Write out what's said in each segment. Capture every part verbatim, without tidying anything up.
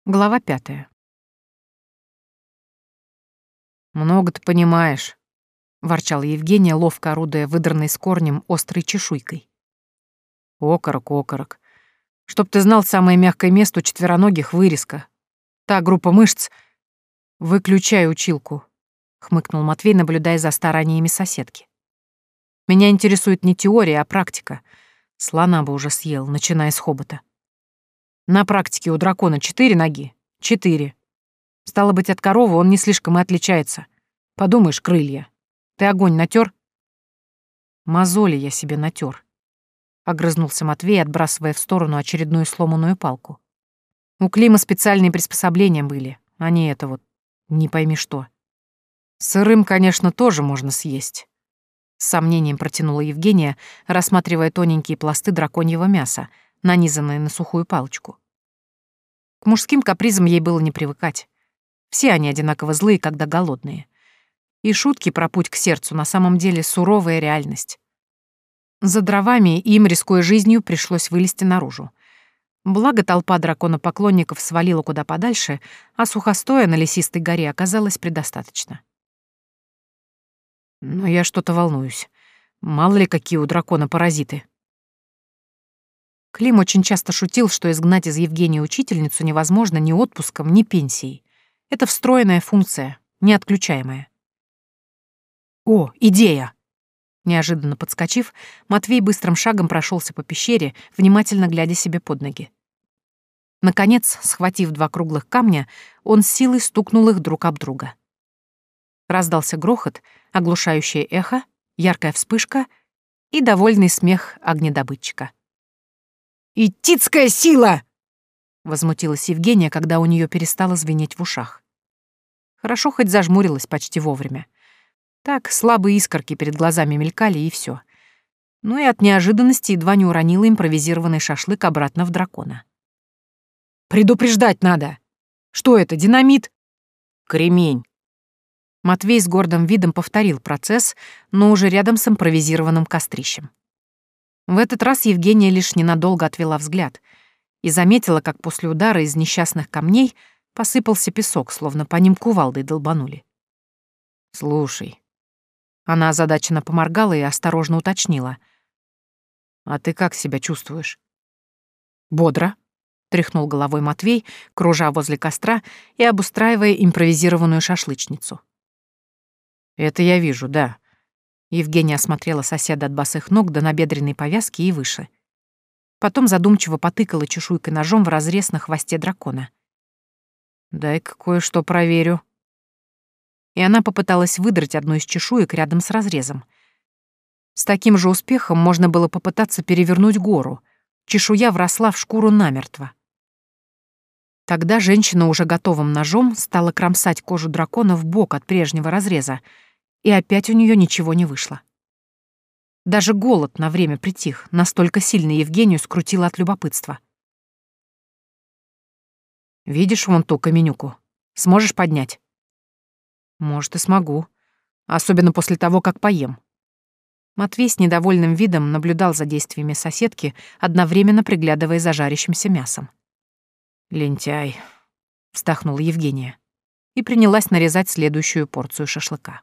Глава пятая. «Много ты понимаешь», — ворчала Евгения, ловко орудуя выдранной с корнем острой чешуйкой. «Окорок, окорок. Чтоб ты знал, самое мягкое место у четвероногих — вырезка. Та группа мышц...» «Выключай училку», — хмыкнул Матвей, наблюдая за стараниями соседки. «Меня интересует не теория, а практика. Слона бы уже съел, начиная с хобота. На практике у дракона четыре ноги. Четыре. Стало быть, от коровы он не слишком и отличается. Подумаешь, крылья. Ты огонь натер? Мозоли я себе натер. Огрызнулся Матвей, отбрасывая в сторону очередную сломанную палку. У Клима специальные приспособления были, а не это вот, не пойми что. Сырым, конечно, тоже можно съесть. С сомнением протянула Евгения, рассматривая тоненькие пласты драконьего мяса, нанизанные на сухую палочку. К мужским капризам ей было не привыкать. Все они одинаково злые, когда голодные. И шутки про путь к сердцу на самом деле суровая реальность. За дровами им, рискуя жизнью, пришлось вылезти наружу. Благо толпа драконопоклонников свалила куда подальше, а сухостоя на лесистой горе оказалось предостаточно. Но я что-то волнуюсь. Мало ли какие у дракона паразиты. Клим очень часто шутил, что изгнать из Евгении учительницу невозможно ни отпуском, ни пенсией. Это встроенная функция, неотключаемая. «О, идея!» Неожиданно подскочив, Матвей быстрым шагом прошелся по пещере, внимательно глядя себе под ноги. Наконец, схватив два круглых камня, он с силой стукнул их друг об друга. Раздался грохот, оглушающее эхо, яркая вспышка и довольный смех огнедобытчика. «Итицкая сила!» — возмутилась Евгения, когда у нее перестало звенеть в ушах. Хорошо хоть зажмурилась почти вовремя. Так слабые искорки перед глазами мелькали, и все. Ну и от неожиданности едва не уронила импровизированный шашлык обратно в дракона. «Предупреждать надо! Что это, динамит?» «Кремень!» Матвей с гордым видом повторил процесс, но уже рядом с импровизированным кострищем. В этот раз Евгения лишь ненадолго отвела взгляд и заметила, как после удара из несчастных камней посыпался песок, словно по ним кувалдой долбанули. «Слушай». Она озадаченно поморгала и осторожно уточнила. «А ты как себя чувствуешь?» «Бодро», — тряхнул головой Матвей, кружа возле костра и обустраивая импровизированную шашлычницу. «Это я вижу, да». Евгения осмотрела соседа от босых ног до набедренной повязки и выше. Потом задумчиво потыкала чешуйкой ножом в разрез на хвосте дракона. «Дай-ка кое-что проверю». И она попыталась выдрать одну из чешуек рядом с разрезом. С таким же успехом можно было попытаться перевернуть гору. Чешуя вросла в шкуру намертво. Тогда женщина уже готовым ножом стала кромсать кожу дракона вбок от прежнего разреза, и опять у нее ничего не вышло. Даже голод на время притих, настолько сильно Евгению скрутило от любопытства. «Видишь вон ту каменюку? Сможешь поднять?» «Может, и смогу. Особенно после того, как поем». Матвей с недовольным видом наблюдал за действиями соседки, одновременно приглядывая за жарящимся мясом. «Лентяй», — вздохнула Евгения и принялась нарезать следующую порцию шашлыка.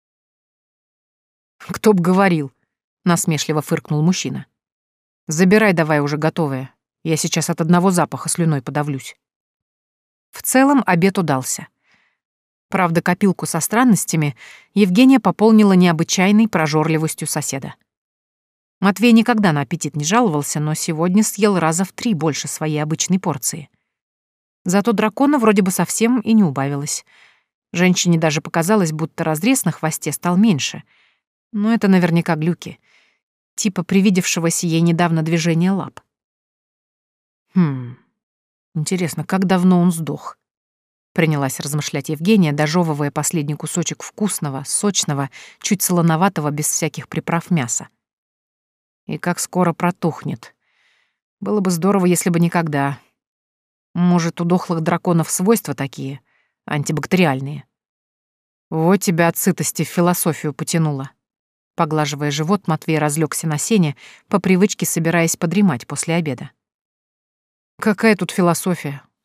«Кто б говорил», — насмешливо фыркнул мужчина. «Забирай давай уже готовое. Я сейчас от одного запаха слюной подавлюсь». В целом обед удался. Правда, копилку со странностями Евгения пополнила необычайной прожорливостью соседа. Матвей никогда на аппетит не жаловался, но сегодня съел раза в три больше своей обычной порции. Зато дракона вроде бы совсем и не убавилось. Женщине даже показалось, будто разрез на хвосте стал меньше. Но это наверняка глюки, типа привидевшегося ей недавно движения лап. Хм, интересно, как давно он сдох? Принялась размышлять Евгения, дожевывая последний кусочек вкусного, сочного, чуть солоноватого, без всяких приправ мяса. И как скоро протухнет. Было бы здорово, если бы никогда. Может, у дохлых драконов свойства такие, антибактериальные. Вот тебя от сытости в философию потянуло. Поглаживая живот, Матвей разлегся на сене, по привычке собираясь подремать после обеда. Какая тут философия?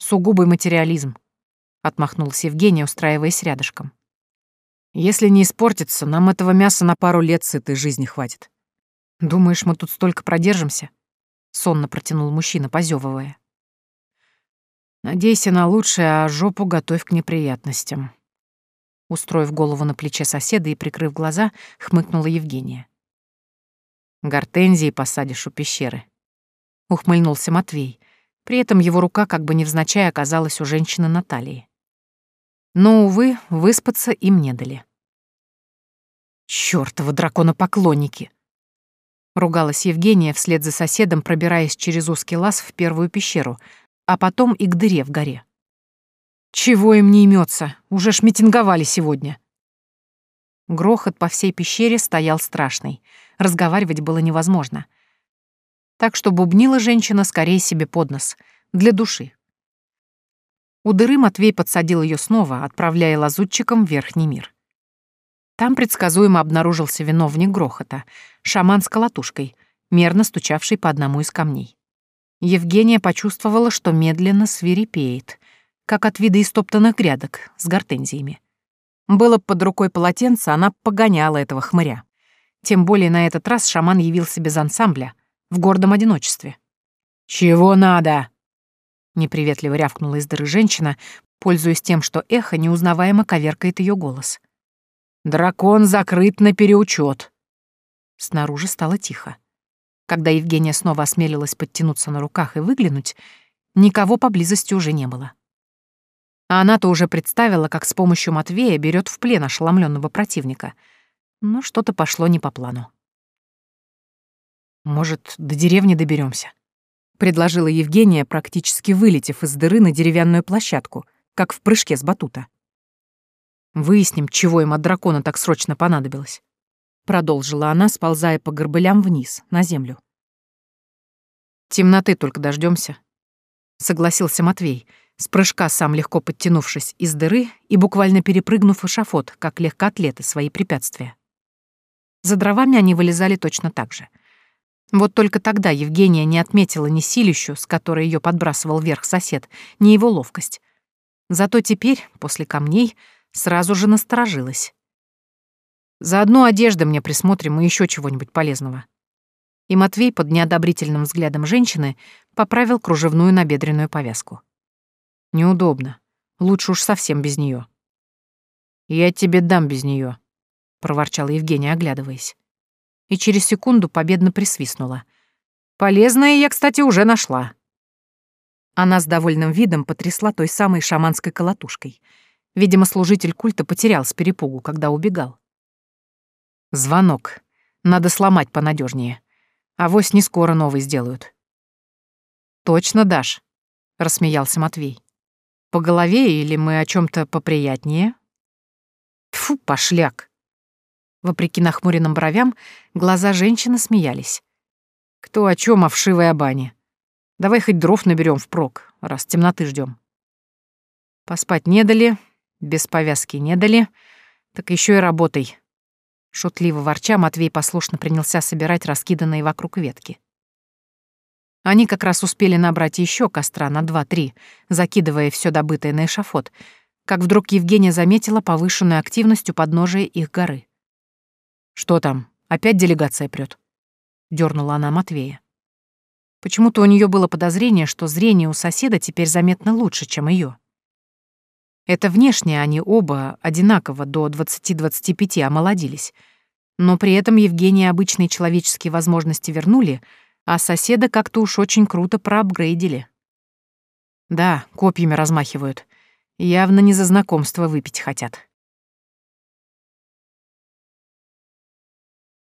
Сугубый материализм», — отмахнулась Евгения, устраиваясь рядышком. «Если не испортится, нам этого мяса на пару лет сытой жизни хватит». «Думаешь, мы тут столько продержимся?» — сонно протянул мужчина, позевывая. «Надейся на лучшее, а жопу готовь к неприятностям». Устроив голову на плече соседа и прикрыв глаза, хмыкнула Евгения. «Гортензии посадишь у пещеры», — ухмыльнулся Матвей. При этом его рука как бы невзначай оказалась у женщины на талии. Но, увы, выспаться им не дали. «Чёртовы драконопоклонники!» — ругалась Евгения вслед за соседом, пробираясь через узкий лаз в первую пещеру, а потом и к дыре в горе. «Чего им не имется? Уже ж митинговали сегодня!» Грохот по всей пещере стоял страшный. Разговаривать было невозможно. Так что бубнила женщина скорее себе под нос, для души. У дыры Матвей подсадил ее снова, отправляя лазутчикам в верхний мир. Там предсказуемо обнаружился виновник грохота, шаман с колотушкой, мерно стучавший по одному из камней. Евгения почувствовала, что медленно свирепеет, как от вида истоптанных грядок с гортензиями. Было б под рукой полотенце, она погоняла этого хмыря. Тем более на этот раз шаман явился без ансамбля, в гордом одиночестве. «Чего надо?» — неприветливо рявкнула из дыры женщина, пользуясь тем, что эхо неузнаваемо коверкает ее голос. «Дракон закрыт на переучет». Снаружи стало тихо. Когда Евгения снова осмелилась подтянуться на руках и выглянуть, никого поблизости уже не было. А она-то уже представила, как с помощью Матвея берет в плен ошеломленного противника. Но что-то пошло не по плану. «Может, до деревни доберемся? Предложила Евгения, практически вылетев из дыры на деревянную площадку, как в прыжке с батута. «Выясним, чего им от дракона так срочно понадобилось», — продолжила она, сползая по горбылям вниз, на землю. «Темноты только дождемся, согласился Матвей, с прыжка сам легко подтянувшись из дыры и буквально перепрыгнув эшафот, как легкоатлеты, свои препятствия. За дровами они вылезали точно так же. Вот только тогда Евгения не отметила ни силищу, с которой ее подбрасывал вверх сосед, ни его ловкость. Зато теперь, после камней, сразу же насторожилась. «Заодно одежды мне присмотрим и еще чего-нибудь полезного». И Матвей под неодобрительным взглядом женщины поправил кружевную набедренную повязку. «Неудобно. Лучше уж совсем без нее». «Я тебе дам без нее», — проворчала Евгения, оглядываясь. И через секунду победно присвистнула. «Полезное я, кстати, уже нашла». Она с довольным видом потрясла той самой шаманской колотушкой. Видимо, служитель культа потерял с перепугу, когда убегал. «Звонок. Надо сломать понадежнее. Авось не скоро новый сделают». «Точно дашь?» — рассмеялся Матвей. «По голове или мы о чем то поприятнее?» «Тьфу, пошляк!» Вопреки нахмуренным бровям, глаза женщины смеялись. «Кто о чем, а вшивой о бане. Давай хоть дров наберем впрок, раз темноты ждем. Поспать не дали, без повязки не дали, так еще и работай». Шутливо ворча, Матвей послушно принялся собирать раскиданные вокруг ветки. Они как раз успели набрать еще костра на два-три, закидывая все добытое на эшафот, как вдруг Евгения заметила повышенную активность у подножия их горы. «Что там? Опять делегация прёт?» — дёрнула она Матвея. Почему-то у неё было подозрение, что зрение у соседа теперь заметно лучше, чем её. Это внешне они оба одинаково до двадцати-двадцати пяти омолодились, но при этом Евгения обычные человеческие возможности вернули, а соседа как-то уж очень круто проапгрейдили. Да, копьями размахивают. Явно не за знакомство выпить хотят.